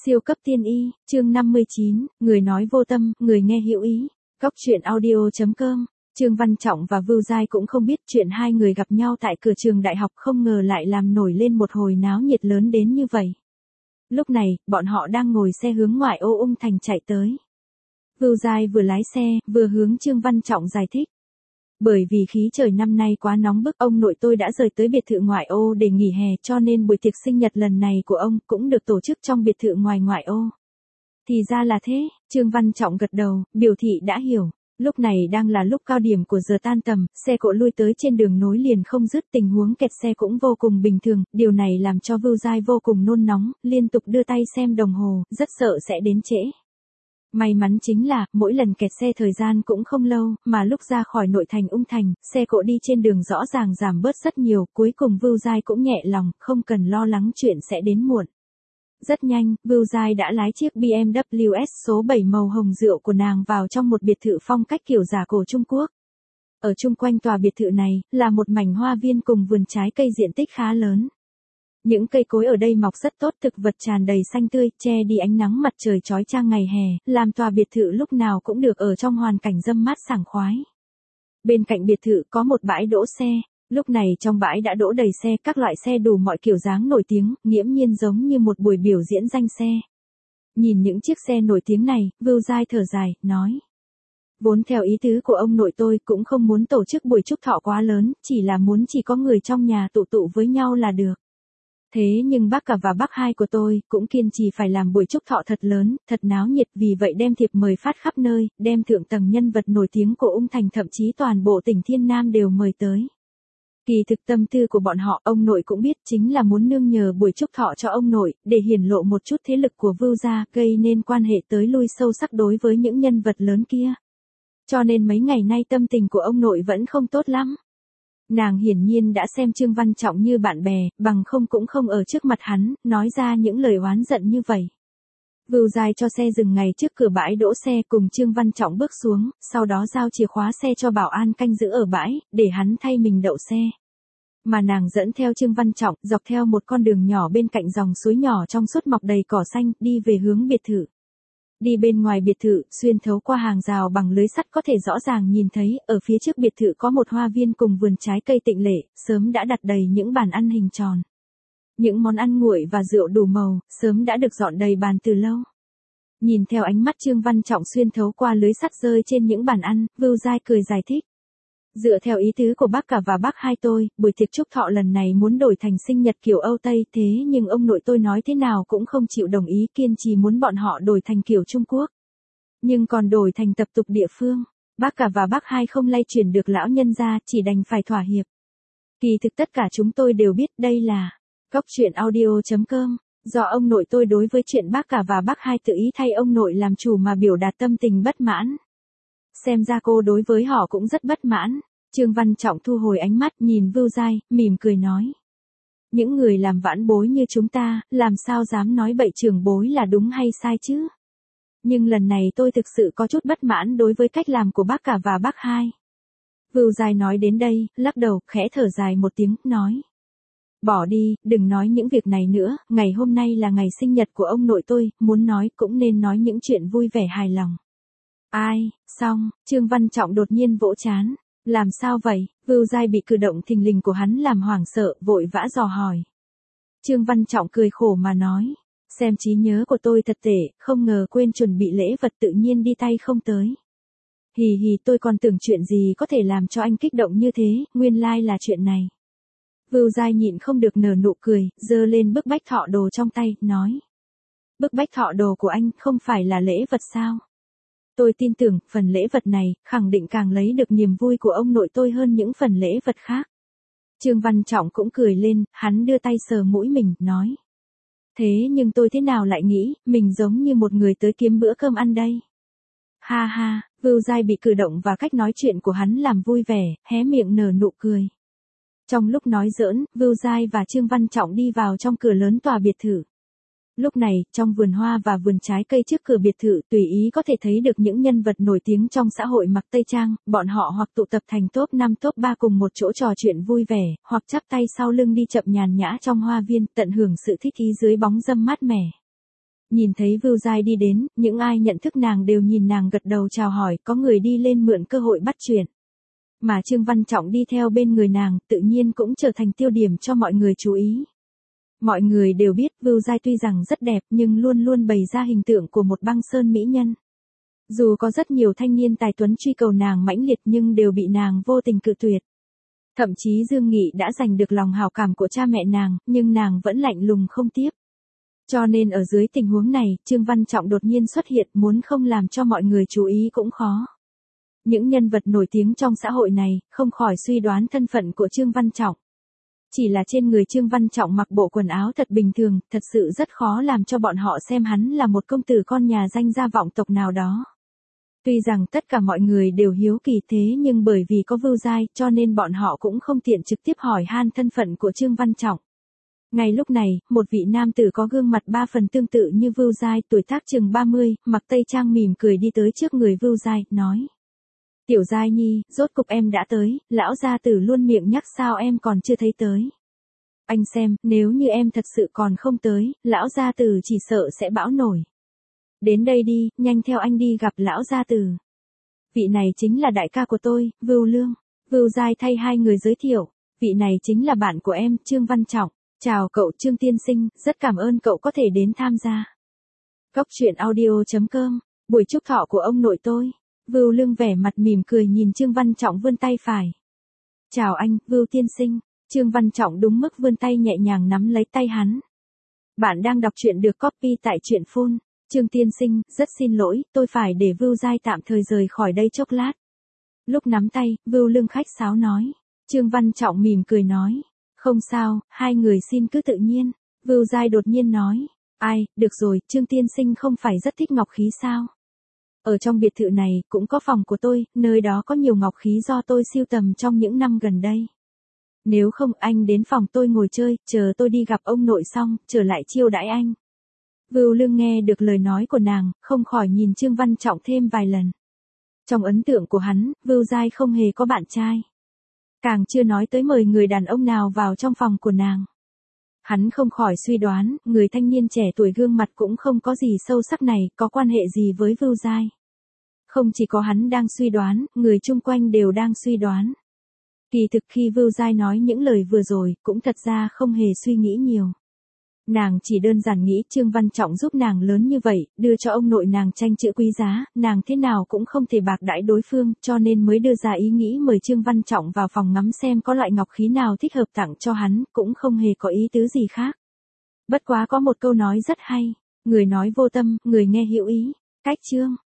Siêu cấp tiên y, chương 59, người nói vô tâm, người nghe hữu ý. Cóc truyện audio.com. Trương Văn Trọng và Vưu Giai cũng không biết chuyện hai người gặp nhau tại cửa trường đại học, không ngờ lại làm nổi lên một hồi náo nhiệt lớn đến như vậy. Lúc này, bọn họ đang ngồi xe hướng ngoại ô Ung Thành chạy tới. Vưu Giai vừa lái xe, vừa hướng Trương Văn Trọng giải thích. Bởi vì khí trời năm nay quá nóng bức, ông nội tôi đã rời tới biệt thự ngoại ô để nghỉ hè, cho nên buổi tiệc sinh nhật lần này của ông cũng được tổ chức trong biệt thự ngoài ngoại ô. Thì ra là thế, Trương Văn Trọng gật đầu, biểu thị đã hiểu. Lúc này đang là lúc cao điểm của giờ tan tầm, xe cộ lui tới trên đường nối liền không dứt, tình huống kẹt xe cũng vô cùng bình thường, điều này làm cho Vưu Giai vô cùng nôn nóng, liên tục đưa tay xem đồng hồ, rất sợ sẽ đến trễ. May mắn chính là, mỗi lần kẹt xe thời gian cũng không lâu, mà lúc ra khỏi nội thành Ung Thành, xe cộ đi trên đường rõ ràng giảm bớt rất nhiều, cuối cùng Vưu Giai cũng nhẹ lòng, không cần lo lắng chuyện sẽ đến muộn. Rất nhanh, Vưu Giai đã lái chiếc BMW S số 7 màu hồng rượu của nàng vào trong một biệt thự phong cách kiểu giả cổ Trung Quốc. Ở chung quanh tòa biệt thự này, là một mảnh hoa viên cùng vườn trái cây diện tích khá lớn. Những cây cối ở đây mọc rất tốt, thực vật tràn đầy xanh tươi, che đi ánh nắng mặt trời chói chang ngày hè, làm tòa biệt thự lúc nào cũng được ở trong hoàn cảnh râm mát sảng khoái. Bên cạnh biệt thự có một bãi đỗ xe, lúc này trong bãi đã đỗ đầy xe, các loại xe đủ mọi kiểu dáng nổi tiếng, nghiễm nhiên giống như một buổi biểu diễn danh xe. Nhìn những chiếc xe nổi tiếng này, Vưu Giai thở dài, nói. Vốn theo ý tứ của ông nội tôi cũng không muốn tổ chức buổi chúc thọ quá lớn, chỉ là muốn chỉ có người trong nhà tụ tụ với nhau là được. Thế nhưng bác cả và bác hai của tôi cũng kiên trì phải làm buổi chúc thọ thật lớn, thật náo nhiệt, vì vậy đem thiệp mời phát khắp nơi, đem thượng tầng nhân vật nổi tiếng của Ung Thành thậm chí toàn bộ tỉnh Thiên Nam đều mời tới. Kỳ thực tâm tư của bọn họ, ông nội cũng biết, chính là muốn nương nhờ buổi chúc thọ cho ông nội, để hiển lộ một chút thế lực của Vưu gia, gây nên quan hệ tới lui sâu sắc đối với những nhân vật lớn kia. Cho nên mấy ngày nay tâm tình của ông nội vẫn không tốt lắm. Nàng hiển nhiên đã xem Trương Văn Trọng như bạn bè, bằng không cũng không ở trước mặt hắn, nói ra những lời oán giận như vậy. Vưu Giai cho xe dừng ngay trước cửa bãi đỗ xe, cùng Trương Văn Trọng bước xuống, sau đó giao chìa khóa xe cho bảo an canh giữ ở bãi, để hắn thay mình đậu xe. Mà nàng dẫn theo Trương Văn Trọng, dọc theo một con đường nhỏ bên cạnh dòng suối nhỏ trong suốt mọc đầy cỏ xanh, đi về hướng biệt thự. Đi bên ngoài biệt thự, xuyên thấu qua hàng rào bằng lưới sắt có thể rõ ràng nhìn thấy, ở phía trước biệt thự có một hoa viên cùng vườn trái cây tịnh lệ, sớm đã đặt đầy những bàn ăn hình tròn. Những món ăn nguội và rượu đủ màu, sớm đã được dọn đầy bàn từ lâu. Nhìn theo ánh mắt Trương Văn Trọng xuyên thấu qua lưới sắt rơi trên những bàn ăn, Vưu Giai cười giải thích. Dựa theo ý tứ của bác cả và bác hai tôi, buổi tiệc chúc thọ lần này muốn đổi thành sinh nhật kiểu Âu Tây, thế nhưng ông nội tôi nói thế nào cũng không chịu đồng ý, kiên trì muốn bọn họ đổi thành kiểu Trung Quốc. Nhưng còn đổi thành tập tục địa phương, bác cả và bác hai không lay chuyển được lão nhân gia, chỉ đành phải thỏa hiệp. Kỳ thực tất cả chúng tôi đều biết đây là Cóc truyện audio.com, do ông nội tôi đối với chuyện bác cả và bác hai tự ý thay ông nội làm chủ mà biểu đạt tâm tình bất mãn. Xem ra cô đối với họ cũng rất bất mãn. Trương Văn Trọng thu hồi ánh mắt, nhìn Vưu Giai, mỉm cười nói. Những người làm vãn bối như chúng ta, làm sao dám nói bậy trưởng bối là đúng hay sai chứ? Nhưng lần này tôi thực sự có chút bất mãn đối với cách làm của bác cả và bác hai. Vưu Giai nói đến đây, lắc đầu, khẽ thở dài một tiếng, nói. Bỏ đi, đừng nói những việc này nữa, ngày hôm nay là ngày sinh nhật của ông nội tôi, muốn nói cũng nên nói những chuyện vui vẻ hài lòng. Ai, xong, Trương Văn Trọng đột nhiên vỗ trán. Làm sao vậy? Vưu Giai bị cử động thình lình của hắn làm hoảng sợ, vội vã dò hỏi. Trương Văn Trọng cười khổ mà nói. Xem trí nhớ của tôi thật tệ, không ngờ quên chuẩn bị lễ vật tự nhiên đi tay không tới. Hì hì, tôi còn tưởng chuyện gì có thể làm cho anh kích động như thế, nguyên lai là chuyện này. Vưu Giai nhịn không được nở nụ cười, giơ lên bức bách thọ đồ trong tay, nói. Bức bách thọ đồ của anh không phải là lễ vật sao? Tôi tin tưởng, phần lễ vật này, khẳng định càng lấy được niềm vui của ông nội tôi hơn những phần lễ vật khác. Trương Văn Trọng cũng cười lên, hắn đưa tay sờ mũi mình, nói. Thế nhưng tôi thế nào lại nghĩ, mình giống như một người tới kiếm bữa cơm ăn đây. Ha ha, Vưu Giai bị cử động và cách nói chuyện của hắn làm vui vẻ, hé miệng nở nụ cười. Trong lúc nói giỡn, Vưu Giai và Trương Văn Trọng đi vào trong cửa lớn tòa biệt thự. Lúc này, trong vườn hoa và vườn trái cây trước cửa biệt thự, tùy ý có thể thấy được những nhân vật nổi tiếng trong xã hội mặc tây trang, bọn họ hoặc tụ tập thành top 5 top 3 cùng một chỗ trò chuyện vui vẻ, hoặc chắp tay sau lưng đi chậm nhàn nhã trong hoa viên, tận hưởng sự thích ý dưới bóng râm mát mẻ. Nhìn thấy Vưu Giai đi đến, những ai nhận thức nàng đều nhìn nàng gật đầu chào hỏi, có người đi lên mượn cơ hội bắt chuyện. Mà Trương Văn Trọng đi theo bên người nàng, tự nhiên cũng trở thành tiêu điểm cho mọi người chú ý. Mọi người đều biết Vưu Giai tuy rằng rất đẹp nhưng luôn luôn bày ra hình tượng của một băng sơn mỹ nhân. Dù có rất nhiều thanh niên tài tuấn truy cầu nàng mãnh liệt nhưng đều bị nàng vô tình cự tuyệt. Thậm chí Dương Nghị đã giành được lòng hảo cảm của cha mẹ nàng, nhưng nàng vẫn lạnh lùng không tiếp. Cho nên ở dưới tình huống này, Trương Văn Trọng đột nhiên xuất hiện muốn không làm cho mọi người chú ý cũng khó. Những nhân vật nổi tiếng trong xã hội này, không khỏi suy đoán thân phận của Trương Văn Trọng. Chỉ là trên người Trương Văn Trọng mặc bộ quần áo thật bình thường, thật sự rất khó làm cho bọn họ xem hắn là một công tử con nhà danh gia vọng tộc nào đó. Tuy rằng tất cả mọi người đều hiếu kỳ thế nhưng bởi vì có Vưu Giai cho nên bọn họ cũng không tiện trực tiếp hỏi han thân phận của Trương Văn Trọng. Ngay lúc này, một vị nam tử có gương mặt ba phần tương tự như Vưu Giai, tuổi tác chừng 30, mặc tây trang mỉm cười đi tới trước người Vưu Giai, nói. Tiểu Giai Nhi, rốt cục em đã tới, lão gia tử luôn miệng nhắc sao em còn chưa thấy tới. Anh xem, nếu như em thật sự còn không tới, lão gia tử chỉ sợ sẽ bão nổi. Đến đây đi, nhanh theo anh đi gặp lão gia tử. Vị này chính là đại ca của tôi, Vưu Lương. Vưu Giai thay hai người giới thiệu, vị này chính là bạn của em, Trương Văn Trọng. Chào cậu Trương tiên sinh, rất cảm ơn cậu có thể đến tham gia. Góc truyện audio.com, buổi chúc thọ của ông nội tôi. Vưu Lương vẻ mặt mỉm cười nhìn Trương Văn Trọng vươn tay phải. Chào anh, Vưu tiên sinh. Trương Văn Trọng đúng mức vươn tay nhẹ nhàng nắm lấy tay hắn. Bạn đang đọc truyện được copy tại truyện phone. Trương tiên sinh, rất xin lỗi, tôi phải để Vưu Giai tạm thời rời khỏi đây chốc lát. Lúc nắm tay, Vưu Lương khách sáo nói. Trương Văn Trọng mỉm cười nói. Không sao, hai người xin cứ tự nhiên. Vưu Giai đột nhiên nói. Ai, được rồi, Trương tiên sinh không phải rất thích ngọc khí sao? Ở trong biệt thự này, cũng có phòng của tôi, nơi đó có nhiều ngọc khí do tôi sưu tầm trong những năm gần đây. Nếu không anh đến phòng tôi ngồi chơi, chờ tôi đi gặp ông nội xong, trở lại chiêu đãi anh. Vưu Lương nghe được lời nói của nàng, không khỏi nhìn Trương Văn Trọng thêm vài lần. Trong ấn tượng của hắn, Vưu Giai không hề có bạn trai. Càng chưa nói tới mời người đàn ông nào vào trong phòng của nàng. Hắn không khỏi suy đoán, người thanh niên trẻ tuổi gương mặt cũng không có gì sâu sắc này, có quan hệ gì với Vưu Giai. Không chỉ có hắn đang suy đoán, người chung quanh đều đang suy đoán. Kỳ thực khi Vưu Giai nói những lời vừa rồi, cũng thật ra không hề suy nghĩ nhiều. Nàng chỉ đơn giản nghĩ Trương Văn Trọng giúp nàng lớn như vậy, đưa cho ông nội nàng tranh chữ quý giá, nàng thế nào cũng không thể bạc đãi đối phương, cho nên mới đưa ra ý nghĩ mời Trương Văn Trọng vào phòng ngắm xem có loại ngọc khí nào thích hợp tặng cho hắn, cũng không hề có ý tứ gì khác. Bất quá có một câu nói rất hay, người nói vô tâm, người nghe hữu ý. Cách chương